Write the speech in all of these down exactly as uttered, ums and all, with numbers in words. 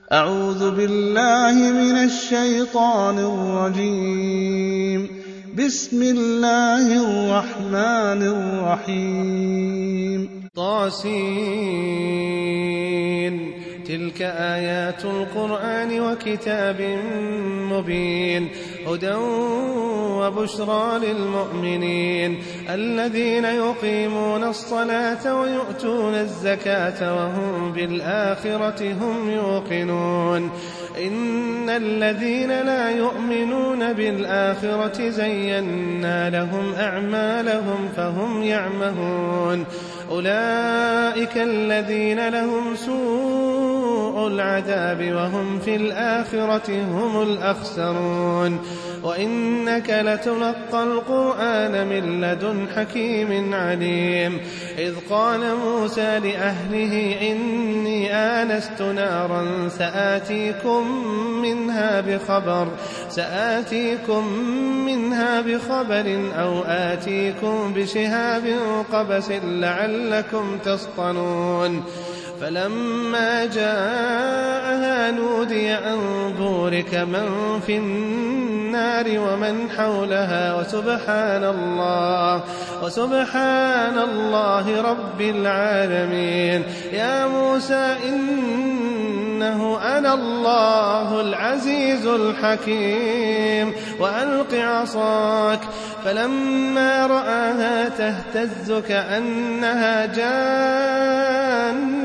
أعوذ بالله من الشيطان الرجيم. بسم الله الرحمن الرحيم. طاسين. تلك آيات القرآن وكتاب مبين هدى وبشرى للمؤمنين الذين يقيمون الصلاة ويؤتون الزكاة وهم بالآخرة هم يوقنون. إن الذين لا يؤمنون بالآخرة زينا لهم أعمالهم فهم يعمهون. أولئك الذين لهم سوء العذاب وهم في الآخرة هم الأخسرون. وإنك لتلقى القرآن من لدن حكيم عليم. إذ قال موسى لأهله إني آنست نارا سآتيكم منها بخبر سآتيكم منها بخبر أو آتيكم بشهاب قبس لعلكم تصطلون. فلما جاءها نودي أن بورك من في النار ومن حولها وسبحان الله وسبحان الله رب العالمين. يا موسى إنه أنا الله العزيز الحكيم وألق عصاك. فلما رآها تهتز كأنها جان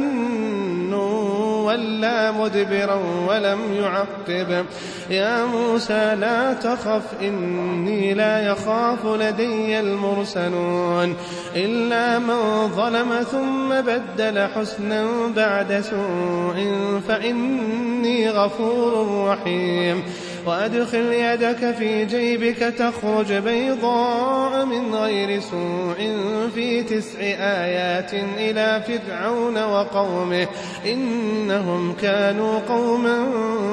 ولا مدبرا ولم يعقب. يا موسى لا تخف إني لا يخاف لدي المرسلون. إلا من ظلم ثم بدل حسنا بعد سوء فإني غفور رحيم. وأدخل يدك في جيبك تخرج بيضاء من غير سوء في تسع آيات إلى فرعون وقومه إنهم كانوا قوما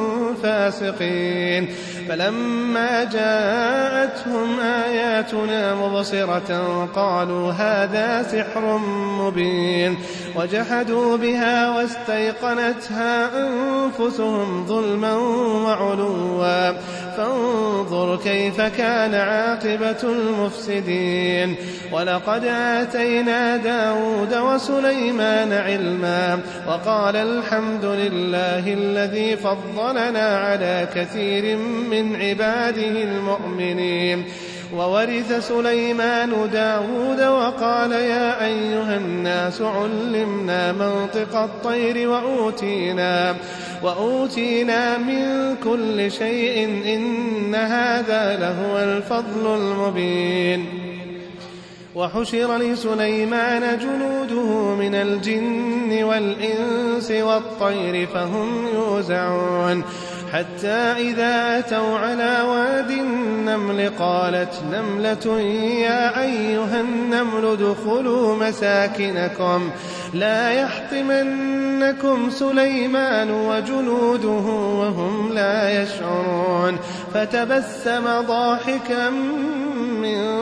فاسقين. فلما جاءتهم آياتنا مبصرة قالوا هذا سحر مبين. وجحدوا بها واستيقنتها أنفسهم ظلما وعلوا فانظر كيف كان عاقبة المفسدين. ولقد آتينا داود وسليمان علما وقال الحمد لله الذي فضلنا على كثير من عباده المؤمنين. وورث سليمان داود وقال يا أيها الناس علمنا منطق الطير وأوتينا, وأوتينا من كل شيء إن هذا لهو الفضل المبين. وحشر لسليمان جنوده من الجن والإنس والطير فهم يوزعون. حتى إذا أتوا على واد النمل قالت نملة يا أيها النمل ادخلوا مساكنكم لا يحطمنكم سليمان وجنوده وهم لا يشعرون. فتبسم ضاحكا من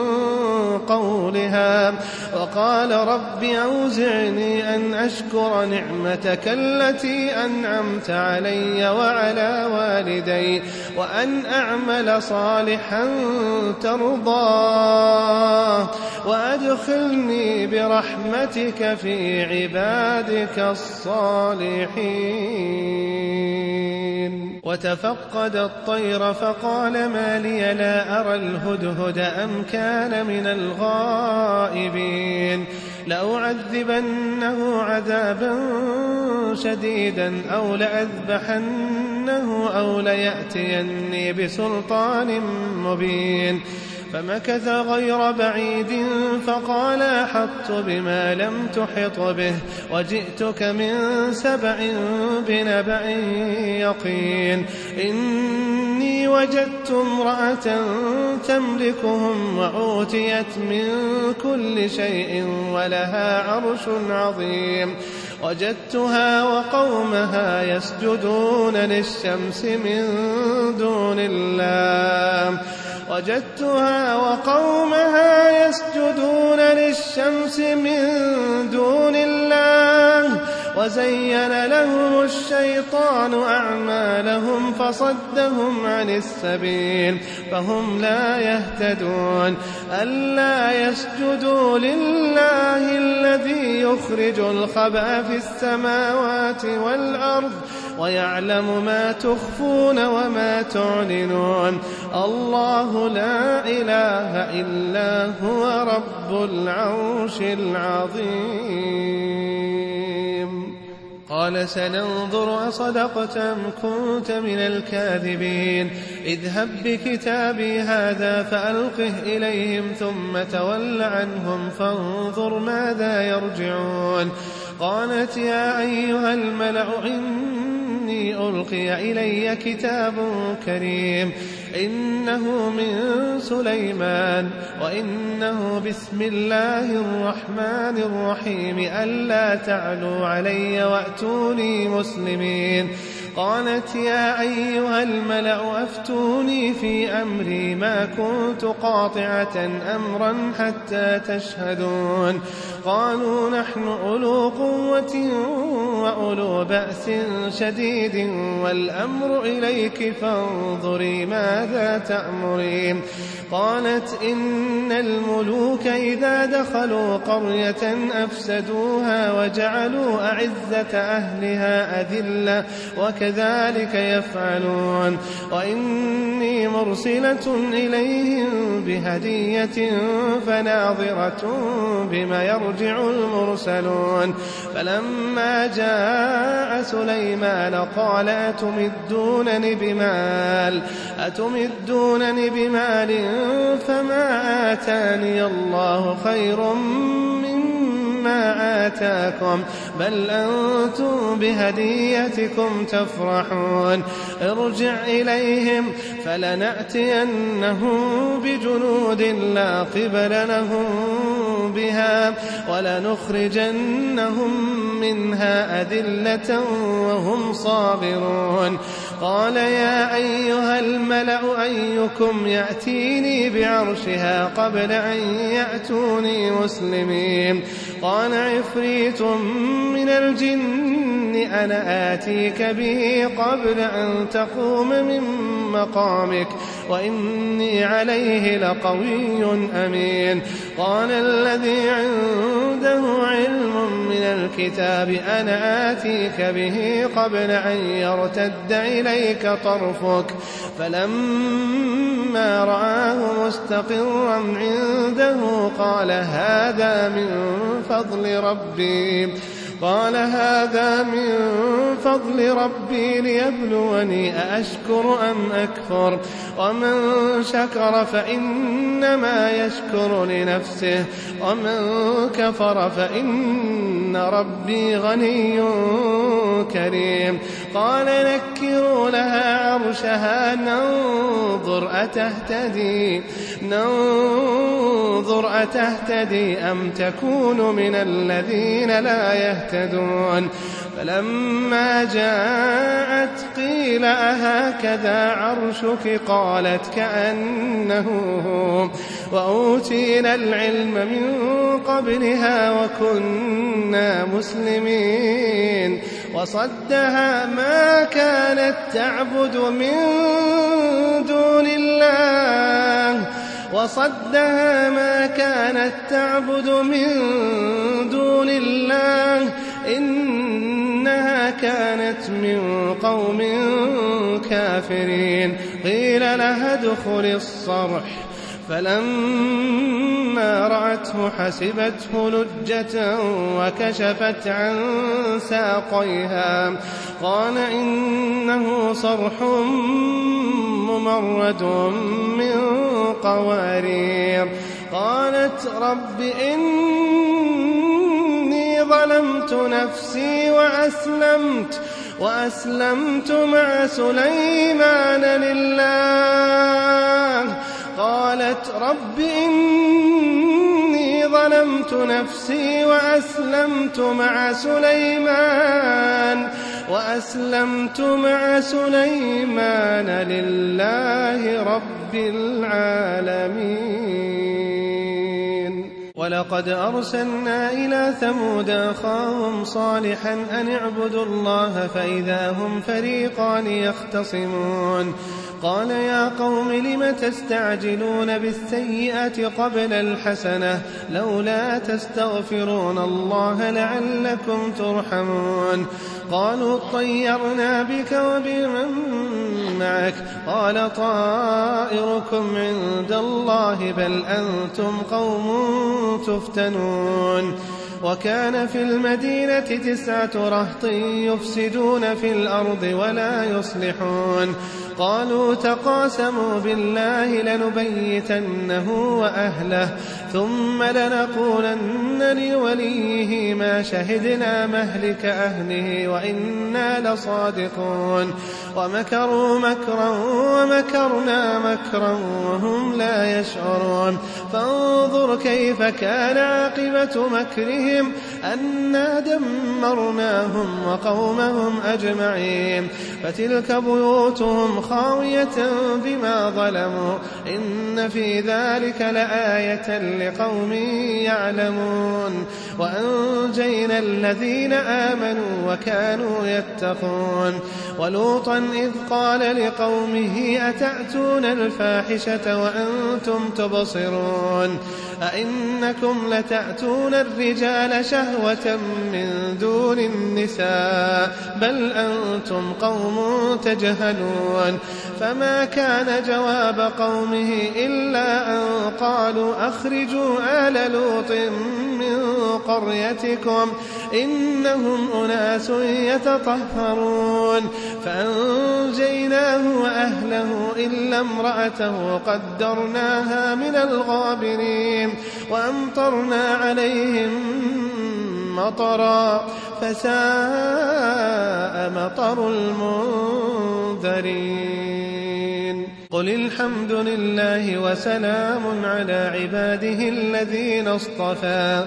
قولها وقال رب أوزعني أن أشكر نعمتك التي أنعمت علي وعلى والدي وأن أعمل صالحا ترضاه وأدخلني برحمتك في عبادك الصالحين. وتفقد الطير فقال ما لي لا أرى الهدهد أم كان من الغائبين. لأعذبنه عذابا شديدا أو لأذبحنه أو ليأتيني بسلطان مبين. فمكث غير بعيد فقال أحطت بما لم تحط به وجئتك من سبأ بنبأ يقين. إني وجدت امرأة تملكهم وأوتيت من كل شيء ولها عرش عظيم. وجدتها وقومها يسجدون للشمس من دون الله وجدتها وقومها يسجدون للشمس من دون الله وزين لهم الشيطان أعمالهم فصدهم عن السبيل فهم لا يهتدون ألا يسجدوا لله الذي يخرج الخبأ في السماوات والأرض ويعلم ما تخفون وما تعلنون الله لا إله إلا هو رب العرش العظيم. قال سننظر أصدقت أم كنت من الكاذبين اذهب بكتابي هذا فألقه إليهم ثم تول عنهم فانظر ماذا يرجعون. قالت يا أيها الملأ إني ألقي إلي كتاب كريم إنه من سليمان وإنه بسم الله الرحمن الرحيم ألا تعلوا علي وأتوني مسلمين. قالت يا أيها الملأ أفتوني في أمري ما كنت قاطعة أمرا حتى تشهدون. قالوا نحن أولو قوة وأولو بأس شديد والأمر إليك فانظري ماذا تأمرين. قالت إن الملوك إذا دخلوا قرية أفسدوها وجعلوا أعزة أهلها أذلة وكذلك يفعلون وإني مرسلة إليهم بهدية فناظرة بما يرجع المرسلون. فلما جاء سليمان قال أتمدونني بمال أتمدونني بمال فما آتاني الله خير مما آتاكم بل أنتم بهديتكم تفرحون. ارجع إليهم فلنأتينهم بجنود لا قبل لهم بها ولنخرجنهم منها أذلة وهم صاغرون. قال يا أيها الملأ أيكم يأتيني بعرشها قبل أن يأتوني مسلمين. قال عفريت من الجن أنا آتيك به قبل أن تقوم من مقامك وإني عليه لقوي أمين. قال الذي عنده علم من الكتاب أنا آتيك به قبل أن يرتد إليك طرفك فلما رآه مستقرا عنده قال هذا من فضل ربي قال هذا من فضل ربي ليبلوني أأشكر أم أكفر ومن شكر فإنما يشكر لنفسه ومن كفر فإن ربي غني كريم. قال نكروا لها عرشها ننظر أتهتدي ننظر أتهتدي أم تكون من الذين لا يهتدون. فلما جاءت قيل أهكذا عرشك قالت كأنه هو وأوتينا العلم من قبلها وكنا مسلمين. وصدها ما كانت تعبد من دون الله وصدها ما كانت تعبد من دون الله إنها كانت من قوم كافرين. قيل لها ادخل الصرح فلما رأته حسبته لجة وكشفت عن ساقيها قال إنه صرح ممرد من قوارير. قالت رب إني ظلمت نفسي وأسلمت وأسلمت مع سليمان لله. قالت رب إني ظلمت نفسي وأسلمت مع سليمان وأسلمت مع سليمان لله رب العالمين. ولقد أرسلنا إلى ثمود أخاهم صالحا أن اعبدوا الله فإذا هم فريقان يختصمون قال يا قوم لم تستعجلون بالسيئة قبل الحسنة لولا تستغفرون الله لعلكم ترحمون قالوا طيرنا بك وبمن معك قال طائركم عند الله بل أنتم قوم تفتنون وكان في المدينة تسعة رهط يفسدون في الأرض ولا يصلحون قالوا تقاسموا بالله لنبيتنه وأهله ثم لنقولن لوليه ما شهدنا مهلك أهله وإنا لصادقون ومكروا مكرا ومكرنا مكرا وهم لا يشعرون فانظر كيف كان عاقبة مكرهم أنا دمرناهم وقومهم أجمعين فتلك بيوتهم خاوية بما ظلموا إن في ذلك لآية لقوم يعلمون وأنجينا الذين آمنوا وكانوا يتقون ولوطا إذ قال لقومه أتأتون الفاحشة وأنتم تبصرون أئنكم لتأتون الرجال شهوة من دون النساء بل أنتم قوم تجهلون فما كان جواب قومه إلا أن قالوا أخرجوا آل لوط من قريتكم إنهم أناس يتطهرون فأنجيناه وأهله إلا امرأته قدرناها من الغابرين وأمطرنا عليهم مطرا فساء مطر المنذرين قل الحمد لله وسلام على عباده الذين اصطفى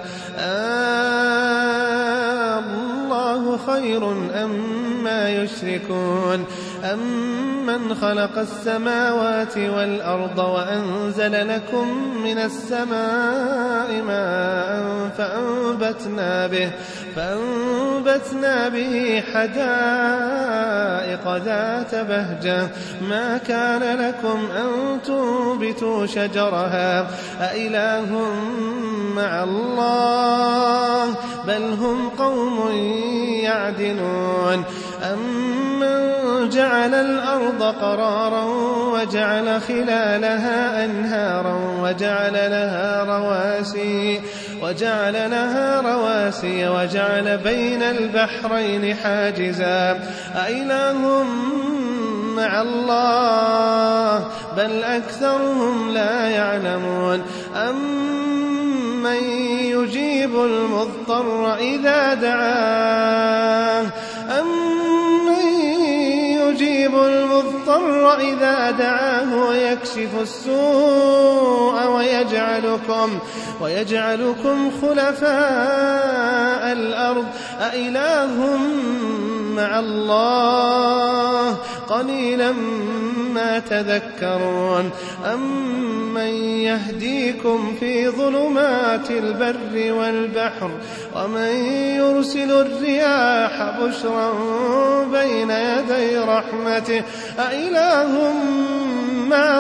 الله خير أما يشركون أمن خلق السماوات والأرض وأنزل لكم من السماء ماء فأنبتنا به, فأنبتنا به حدائق ذات بهجة ما كان لكم أن تنبتوا شجرها أإله مع الله بل هم قوم يعدلون أمن جعل الأرض قرارا وجعل خلالها أنهارا وجعل لها رواسي وجعل لها رواسي وجعل بين البحرين حاجزا أإله مع الله بل أكثرهم لا يعلمون أمن يجيب المضطر إذا دعاه أمن يجيب المضطر إذا دعاه ويكشف السوء ويجعلكم ويجعلكم خلفاء الأرض أإله مع الله قليلا ما تذكرون أمن يهديكم في ظلمات البر والبحر ومن يرسل الرياح بشرا بين يدي رحمته أإله مع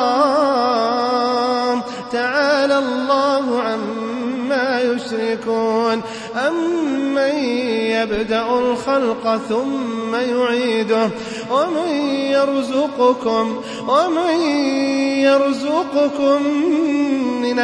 الله تعالى الله عما يشركون أمن يبدأ الخلق ثم يعيده ومن يرزقكم ومن يرزقكم من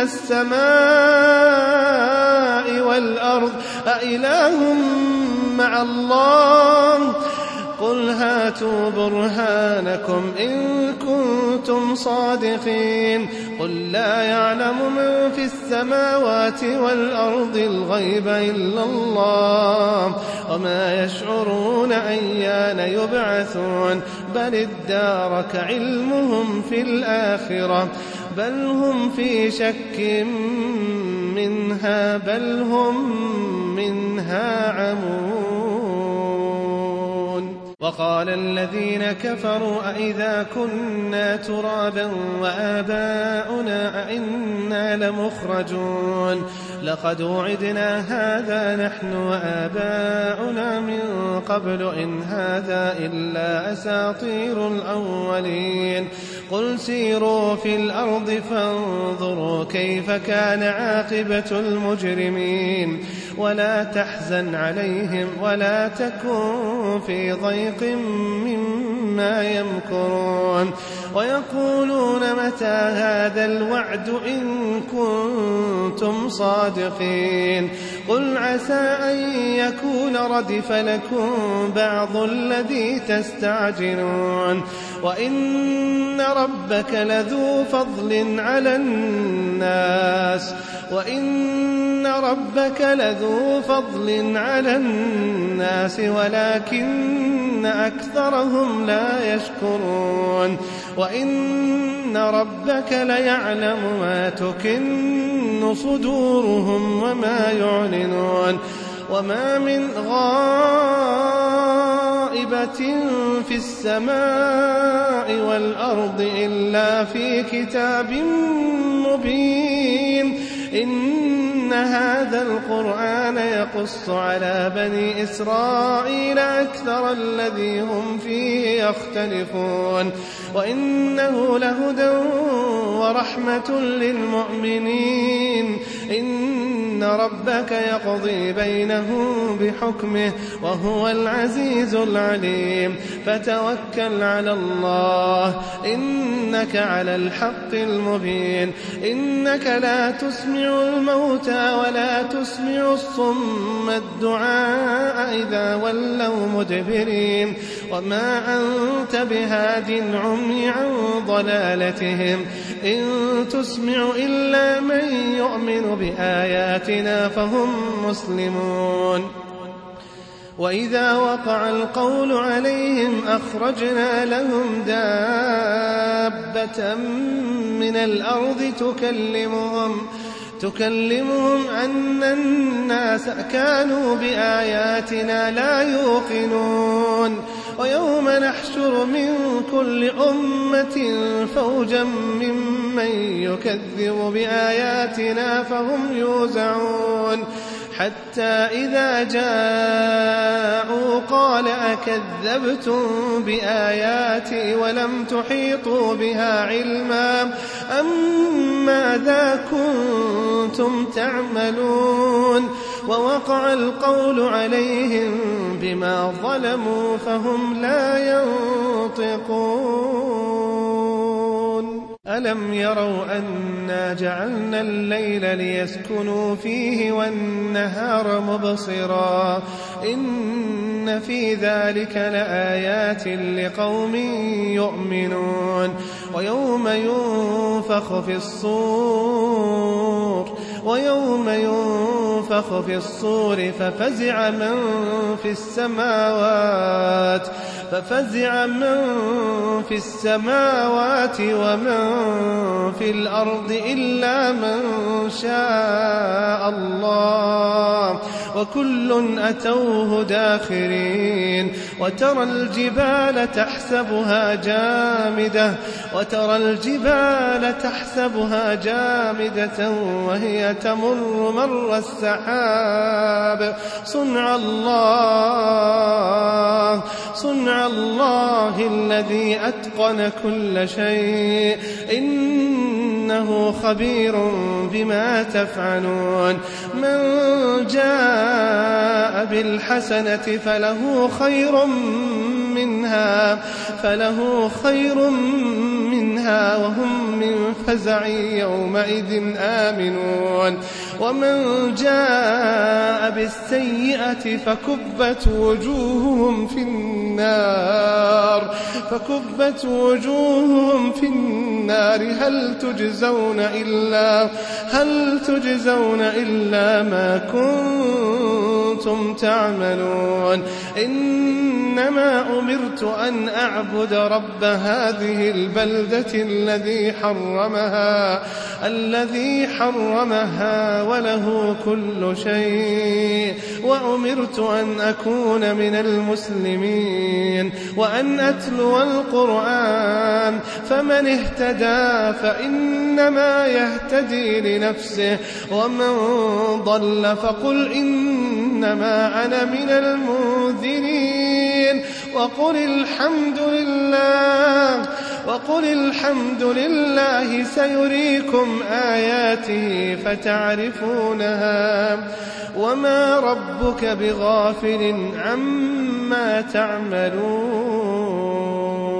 السماء والأرض أإله مع الله قل هاتوا برهانكم إن كنتم صادقين قل لا يعلم من في السماوات والأرض الغيب إلا الله وما يشعرون أيان يبعثون بل ادارك علمهم في الآخرة بل هم في شك منها بل هم منها عمون وقال الذين كفروا أئذا كنا ترابا وآباؤنا أئنا لمخرجون لقد وعدنا هذا نحن وآباؤنا من قبل إن هذا إلا أساطير الأولين قل سيروا في الأرض فانظروا كيف كان عاقبة المجرمين ولا تحزن عليهم ولا تكن في ضيق مما يمكرون ويقولون متى هذا الوعد إن كنتم صادقين قل عسى أن يكون ردف لكم بعض الذي تستعجلون وإن ربك لذو فضل على الناس وإن ربك لذو فضل على الناس ولكن أكثرهم لا يشكرون وإن ربك ليعلم ما تكن صدورهم وما يعلنون وما من غائبة في السماء والأرض إلا في كتاب مبين إن هذا القرآن يقص على بني إسرائيل أكثر الذي هم فيه يختلفون وإنه لهدى ورحمة للمؤمنين إن ربك يقضي بينهم بحكمه وهو العزيز العليم فتوكل على الله إنك على الحق المبين إنك لا تسمع الموتى ولا تسمع الصم الدعاء إذا ولوا مدبرين وما أنت بهاد العمي عن ضلالتهم إن تسمع إلا من يؤمن بآياتنا فهم مسلمون وإذا وقع القول عليهم أخرجنا لهم دابة من الأرض تكلمهم تكلمهم أن الناس كانوا بآياتنا لا يوقنون ويوم نحشر من كل أمة فوجا ممن يكذب بآياتنا فهم يوزعون حتى إذا جاءوا قال أكذبتم بآياتي ولم تحيطوا بها علما أم ماذا كنتم تعملون ووقع القول عليهم بما ظلموا فهم لا ينطقون ألم يروا أنا جعلنا الليل ليسكنوا فيه والنهار مبصرا إن في ذلك لآيات لقوم يؤمنون ويوم ينفخ في الصور ويوم ينفخ في الصور ففزع من في السماوات ففزع من في السماوات ومن في الأرض إلا من شاء الله وكل أتوه داخرين وترى الجبال تحسبها جامدة وترى الجبال تحسبها جامدة وهي تمر مر السحاب صنع الله صنع الله الذي أتقن كل شيء إنه خبير بما تفعلون من جاء بالحسنة فله خير منها فله خير منها وهم من فزع يومئذ آمنون ومن جاء بالسيئة فكبت وجوههم في النار فكبت وجوههم في النار هل تجزون إلا هل تجزون إلا ما كنتم كنتم تعملون إنما أمرت أن أعبد رب هذه البلدة الذي حرمها الذي حرمها وله كل شيء وأمرت أن أكون من المسلمين وأن أتلو القرآن فمن اهتدى فإنما يهتدي لنفسه ومن ضل فقل إنما أنا من المنذرين وقل الحمد لله وقل الحمد لله سيريكم آياته فتعرفونها وما ربك بغافل عما تعملون.